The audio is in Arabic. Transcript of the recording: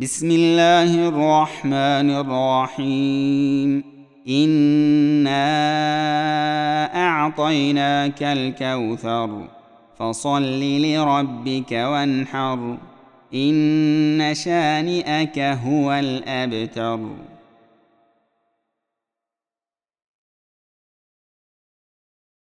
بسم الله الرحمن الرحيم. إنا أعطيناك الكوثر فصل لربك وانحر إن شانئك هو الأبتر.